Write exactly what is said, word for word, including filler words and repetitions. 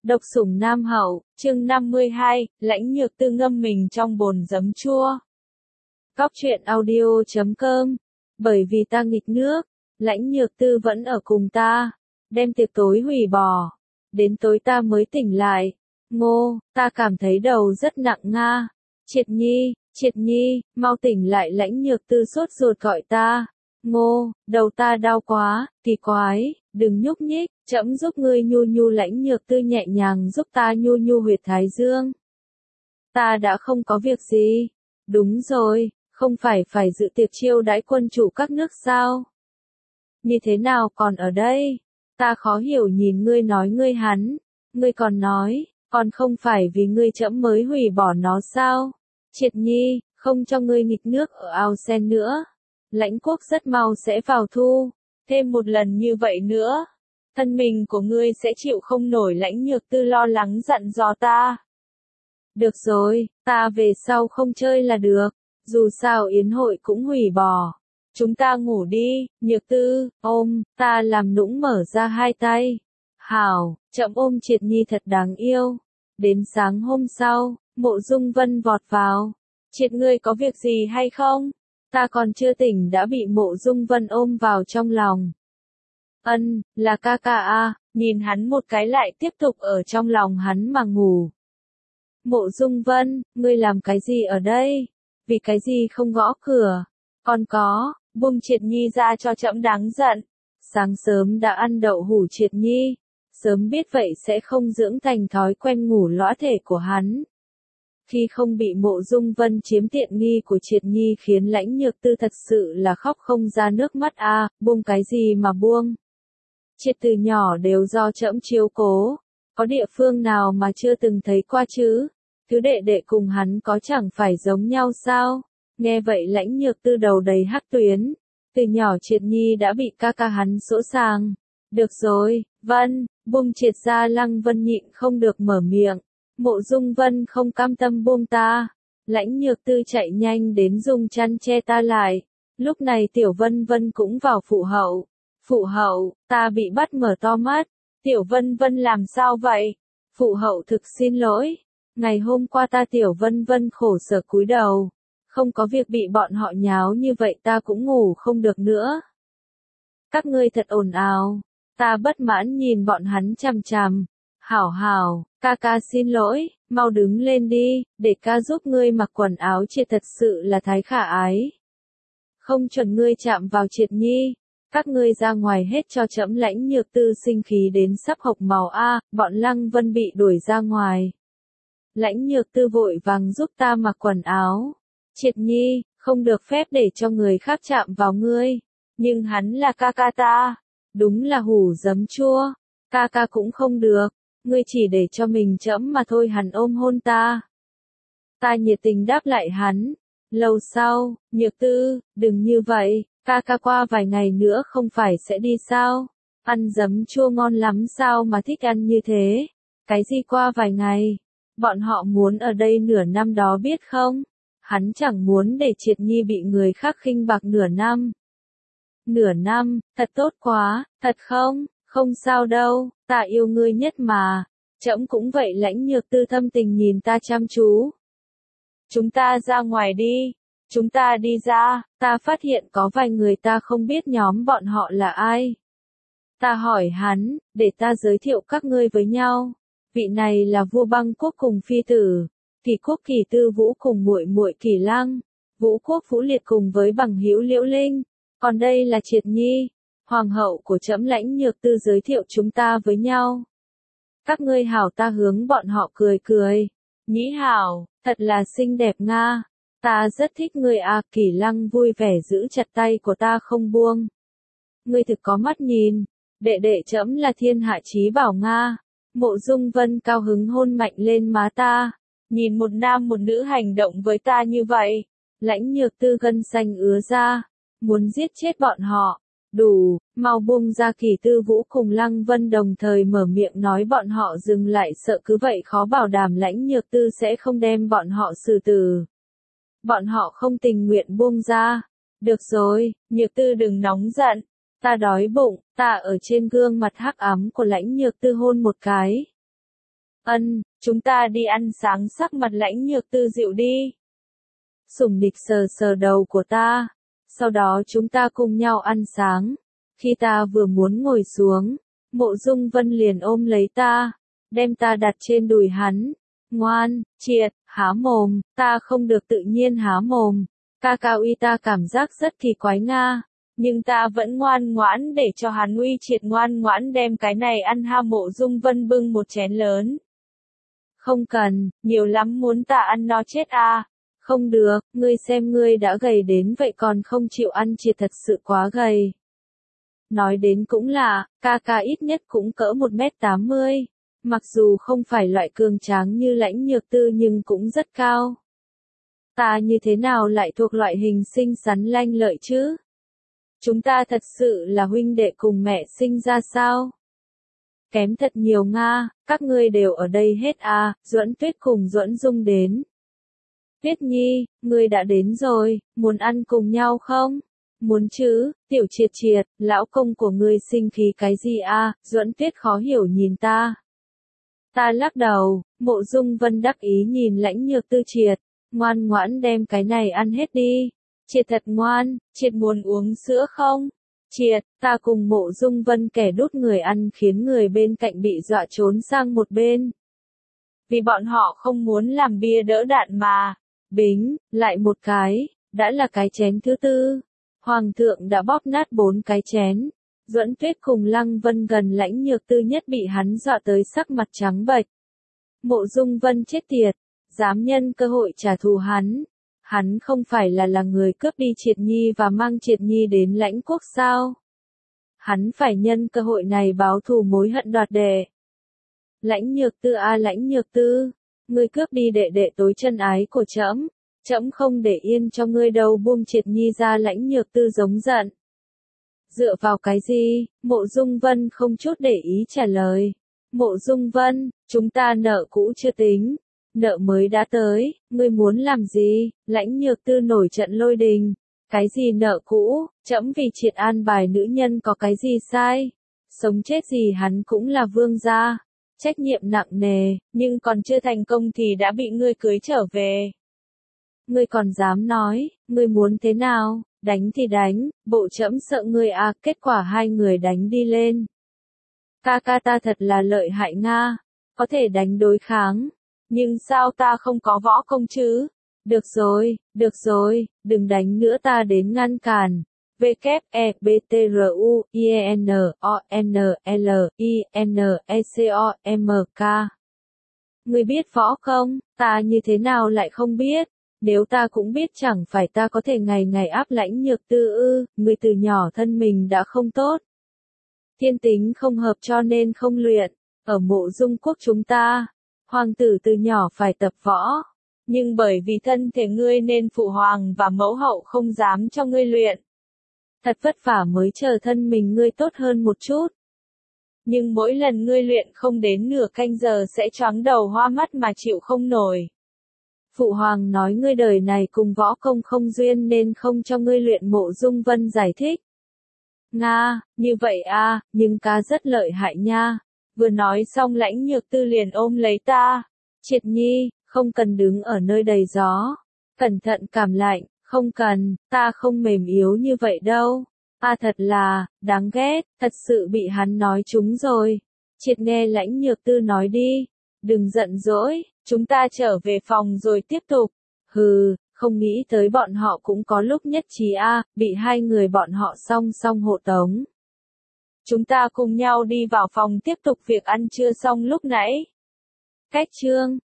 Độc sủng Nam Hậu, chương năm mươi hai, Lãnh Nhược Tư ngâm mình trong bồn giấm chua. Cóc truyện audio chấm com. Bởi vì ta nghịch nước, Lãnh Nhược Tư vẫn ở cùng ta, đem tiệc tối hủy bỏ. Đến tối ta mới tỉnh lại. Ngô, ta cảm thấy đầu rất nặng nga. Triệt Nhi, Triệt Nhi, mau tỉnh lại. Lãnh Nhược Tư sốt ruột gọi ta. Ngô, đầu ta đau quá, kỳ quái, đừng nhúc nhích, trẫm giúp ngươi nhu nhu. Lãnh Nhược Tư nhẹ nhàng giúp ta nhu nhu huyệt thái dương. Ta đã không có việc gì. Đúng rồi, không phải phải dự tiệc chiêu đãi quân chủ các nước sao? Như thế nào còn ở đây? Ta khó hiểu nhìn ngươi nói ngươi hắn, ngươi còn nói, còn không phải vì ngươi trẫm mới hủy bỏ nó sao? Triệt Nhi, không cho ngươi nghịch nước ở ao sen nữa. Lãnh quốc rất mau sẽ vào thu, thêm một lần như vậy nữa, thân mình của ngươi sẽ chịu không nổi. Lãnh Nhược Tư lo lắng dặn dò ta. Được rồi, ta về sau không chơi là được, dù sao yến hội cũng hủy bỏ. Chúng ta ngủ đi. Nhược Tư, ôm, ta làm nũng mở ra hai tay. Hảo, chậm ôm Triệt Nhi thật đáng yêu. Đến sáng hôm sau, Mộ Dung Vân vọt vào. Triệt ngươi có việc gì hay không? Ta còn chưa tỉnh đã bị Mộ Dung Vân ôm vào trong lòng. Ân, là ca ca a, nhìn hắn một cái lại tiếp tục ở trong lòng hắn mà ngủ. Mộ Dung Vân, ngươi làm cái gì ở đây? Vì cái gì không gõ cửa? Còn có, buông Triệt Nhi ra cho trẫm đáng giận. Sáng sớm đã ăn đậu hủ Triệt Nhi, sớm biết vậy sẽ không dưỡng thành thói quen ngủ lõa thể của hắn. Khi không bị Mộ Dung Vân chiếm tiện nghi của Triệt Nhi khiến Lãnh Nhược Tư thật sự là khóc không ra nước mắt a, à, buông cái gì mà buông. Triệt từ nhỏ đều do trẫm chiếu cố, có địa phương nào mà chưa từng thấy qua chứ? Thứ đệ đệ cùng hắn có chẳng phải giống nhau sao? Nghe vậy Lãnh Nhược Tư đầu đầy hắc tuyến, từ nhỏ Triệt Nhi đã bị ca ca hắn dỗ dàng. Được rồi, Vân, buông Triệt ra. Lăng Vân nhịn không được mở miệng. Mộ Dung Vân không cam tâm buông ta. Lãnh Nhược Tư chạy nhanh đến dùng chăn che ta lại. Lúc này Tiểu Vân Vân cũng vào phụ hậu. Phụ hậu, ta bị bắt mở to mắt. Tiểu Vân Vân làm sao vậy? Phụ hậu thực xin lỗi. Ngày hôm qua ta Tiểu Vân Vân khổ sở cúi đầu. Không có việc bị bọn họ nháo như vậy ta cũng ngủ không được nữa. Các ngươi thật ồn ào. Ta bất mãn nhìn bọn hắn chằm chằm. Hảo hảo, ca ca xin lỗi, mau đứng lên đi, để ca giúp ngươi mặc quần áo. Triệt thật sự là thái khả ái. Không chuẩn ngươi chạm vào Triệt Nhi. Các ngươi ra ngoài hết cho trẫm. Lãnh Nhược Tư sinh khí đến sắp hộc màu a, bọn Lăng Vân bị đuổi ra ngoài. Lãnh Nhược Tư vội vàng giúp ta mặc quần áo. Triệt Nhi, không được phép để cho người khác chạm vào ngươi. Nhưng hắn là ca ca ta. Đúng là hủ giấm chua. Ca ca cũng không được. Ngươi chỉ để cho mình trẫm mà thôi. Hắn ôm hôn ta. Ta nhiệt tình đáp lại hắn. Lâu sau, Nhược Tư, đừng như vậy. Ca ca qua vài ngày nữa không phải sẽ đi sao? Ăn giấm chua ngon lắm sao mà thích ăn như thế? Cái gì qua vài ngày? Bọn họ muốn ở đây nửa năm đó biết không? Hắn chẳng muốn để Triệt Nhi bị người khác khinh bạc nửa năm. Nửa năm, thật tốt quá, thật không? Không sao đâu, ta yêu ngươi nhất mà. Trẫm cũng vậy. Lãnh Nhược Tư thâm tình nhìn ta chăm chú. Chúng ta ra ngoài đi. Chúng ta đi ra. Ta phát hiện có vài người ta không biết nhóm bọn họ là ai. Ta hỏi hắn, để ta giới thiệu các ngươi với nhau. Vị này là vua Băng Quốc cùng phi tử. Kỳ Quốc Kỳ Tư Vũ cùng muội muội Kỳ Lăng. Vũ Quốc Vũ Liệt cùng với bằng hữu Liễu Linh. Còn đây là Triệt Nhi, hoàng hậu của trẫm. Lãnh Nhược Tư giới thiệu chúng ta với nhau. Các ngươi hảo. Ta hướng bọn họ cười cười. Nhĩ hảo, thật là xinh đẹp nga. Ta rất thích ngươi à. Kỳ Lăng vui vẻ giữ chặt tay của ta không buông. Ngươi thực có mắt nhìn. Đệ đệ trẫm là thiên hạ chí bảo nga. Mộ Dung Vân cao hứng hôn mạnh lên má ta. Nhìn một nam một nữ hành động với ta như vậy. Lãnh Nhược Tư gân xanh ứa ra. Muốn giết chết bọn họ. Đủ, mau buông ra. Kỳ Tư Vũ cùng Lăng Vân đồng thời mở miệng nói bọn họ dừng lại. Sợ cứ vậy khó bảo đảm Lãnh Nhược Tư sẽ không đem bọn họ xử tử. Bọn họ không tình nguyện buông ra. Được rồi, Nhược Tư đừng nóng giận. Ta đói bụng. Ta ở trên gương mặt hắc ám của Lãnh Nhược Tư hôn một cái. Ân, chúng ta đi ăn sáng. Sắc mặt Lãnh Nhược Tư dịu đi. Sủng Nịch sờ sờ đầu của ta. Sau đó chúng ta cùng nhau ăn sáng. Khi ta vừa muốn ngồi xuống, Mộ Dung Vân liền ôm lấy ta, đem ta đặt trên đùi hắn. Ngoan, Triệt, há mồm. Ta không được tự nhiên há mồm. Ca Cao uy ta cảm giác rất kỳ quái nga. Nhưng ta vẫn ngoan ngoãn để cho hắn uy Triệt ngoan ngoãn đem cái này ăn ha. Mộ Dung Vân bưng một chén lớn. Không cần, nhiều lắm muốn ta ăn no chết à. Không được, ngươi xem ngươi đã gầy đến vậy còn không chịu ăn. Triệt thật sự quá gầy. Nói đến cũng là, ca ca ít nhất cũng cỡ một mét tám mươi. Mặc dù không phải loại cường tráng như Lãnh Nhược Tư nhưng cũng rất cao. Ta như thế nào lại thuộc loại hình xinh xắn lanh lợi chứ? Chúng ta thật sự là huynh đệ cùng mẹ sinh ra sao? Kém thật nhiều nga, các ngươi đều ở đây hết à. Duẫn Tuyết cùng Duẫn Dung đến. Tuyết Nhi, ngươi đã đến rồi, muốn ăn cùng nhau không? Muốn chứ, Tiểu Triệt Triệt, lão công của ngươi sinh khí cái gì a? Duẫn Tuyết khó hiểu nhìn ta. Ta lắc đầu. Mộ Dung Vân đắc ý nhìn Lãnh Nhược Tư. Triệt, ngoan ngoãn đem cái này ăn hết đi. Triệt thật ngoan. Triệt muốn uống sữa không? Triệt, ta cùng Mộ Dung Vân kẻ đút người ăn khiến người bên cạnh bị dọa trốn sang một bên. Vì bọn họ không muốn làm bia đỡ đạn mà. Bính, lại một cái, đã là cái chén thứ tư. Hoàng thượng đã bóp nát bốn cái chén. Duẫn Tuyết cùng Lăng Vân gần Lãnh Nhược Tư nhất bị hắn dọa tới sắc mặt trắng bệch. Mộ Dung Vân chết tiệt, dám nhân cơ hội trả thù hắn. Hắn không phải là là người cướp đi Triệt Nhi và mang Triệt Nhi đến Lãnh Quốc sao? Hắn phải nhân cơ hội này báo thù mối hận đoạt đệ. Lãnh Nhược Tư a Lãnh Nhược Tư, ngươi cướp đi đệ đệ tối chân ái của trẫm, trẫm không để yên cho ngươi đâu. Buông Triệt Nhi ra. Lãnh Nhược Tư giống giận. Dựa vào cái gì? Mộ Dung Vân không chút để ý trả lời. Mộ Dung Vân, chúng ta nợ cũ chưa tính, nợ mới đã tới, ngươi muốn làm gì? Lãnh Nhược Tư nổi trận lôi đình. Cái gì nợ cũ? Trẫm vì Triệt an bài nữ nhân có cái gì sai? Sống chết gì hắn cũng là vương gia, trách nhiệm nặng nề, nhưng còn chưa thành công thì đã bị ngươi cưới trở về. Ngươi còn dám nói, ngươi muốn thế nào? Đánh thì đánh, bộ trẫm sợ ngươi à. Kết quả hai người đánh đi lên. Ca ca ta thật là lợi hại nga, có thể đánh đối kháng. Nhưng sao ta không có võ công chứ? Được rồi, được rồi, đừng đánh nữa ta đến ngăn cản. W E B T R U I E N O N L I N E C O M K. Ngươi biết võ không? Ta như thế nào lại không biết? Nếu ta cũng biết chẳng phải ta có thể ngày ngày áp Lãnh Nhược Tư ư? Ngươi từ nhỏ thân mình đã không tốt. Thiên tính không hợp cho nên không luyện. Ở Mộ Dung quốc chúng ta, hoàng tử từ nhỏ phải tập võ. Nhưng bởi vì thân thể ngươi nên phụ hoàng và mẫu hậu không dám cho ngươi luyện. Thật vất vả mới chờ thân mình ngươi tốt hơn một chút. Nhưng mỗi lần ngươi luyện không đến nửa canh giờ sẽ choáng đầu hoa mắt mà chịu không nổi. Phụ hoàng nói ngươi đời này cùng võ công không duyên nên không cho ngươi luyện. Mộ Dung Vân giải thích. Nga, như vậy à, nhưng ca rất lợi hại nha. Vừa nói xong Lãnh Nhược Tư liền ôm lấy ta. Triệt Nhi, không cần đứng ở nơi đầy gió. Cẩn thận cảm lạnh, không cần, ta không mềm yếu như vậy đâu. À thật là, đáng ghét, thật sự bị hắn nói trúng rồi. Triệt nghe Lãnh Nhược Tư nói đi. Đừng giận dỗi, chúng ta trở về phòng rồi tiếp tục. Hừ, không nghĩ tới bọn họ cũng có lúc nhất trí a, à, bị hai người bọn họ song song hộ tống. Chúng ta cùng nhau đi vào phòng tiếp tục việc ăn trưa xong lúc nãy. Cách chương